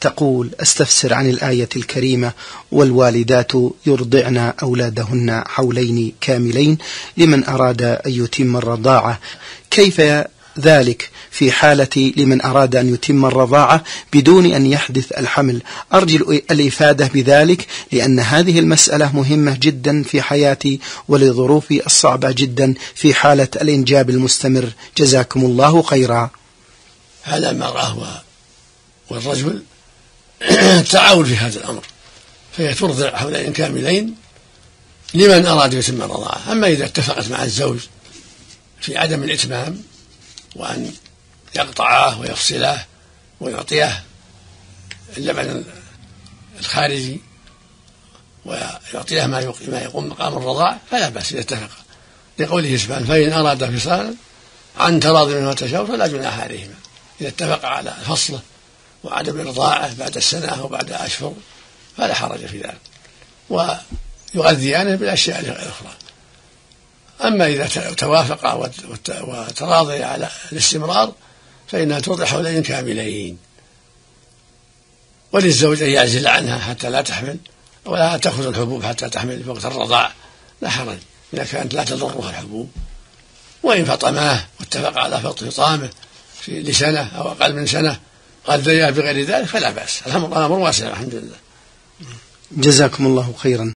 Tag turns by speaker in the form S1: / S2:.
S1: تقول: أستفسر عن الآية الكريمة: والوالدات يرضعن أولادهن حولين كاملين لمن أراد أن يتم الرضاعة، كيف ذلك في حالة لمن أراد أن يتم الرضاعة بدون أن يحدث الحمل؟ أرجو الإفادة بذلك، لأن هذه المسألة مهمة جدا في حياتي ولظروفي الصعبة جدا في حالة الإنجاب المستمر. جزاكم الله خيرا.
S2: هذا المرأة والرجل تعاون في هذا الأمر، فهي ترضع حولين كاملين لمن أراد يتم الرضاعة. أما إذا اتفقت مع الزوج في عدم الإتمام وأن يقطعه ويفصله ويعطيه اللبن الخارجي ويعطيه ما يقوم مقام الرضاع فلا بأس إذا اتفق، لقوله سبحانه: فإن أراد فصالا عن تراض منهما تشاور فلا جناح عليهما. إذا اتفق على فصله وعدم إرضاعه بعد السنة أو بعد أشهر فلا حرج في ذلك، ويغذيانه بالأشياء الأخرى. أما إذا توافقا وتراضيا على الاستمرار فإنها ترضع حولين كاملين، وللزوج أن يعزل عنها حتى لا تحمل، ولا تأخذ الحبوب حتى تحمل في وقت الرضاع، لا حرج إذا كانت لا تضرها الحبوب. وإن فطماه واتفق على فطامه لسنة أو أقل من سنة غذياه بغير ذلك فلا بأس. الأمر واسع الحمد لله.
S1: جزاكم الله خيرا.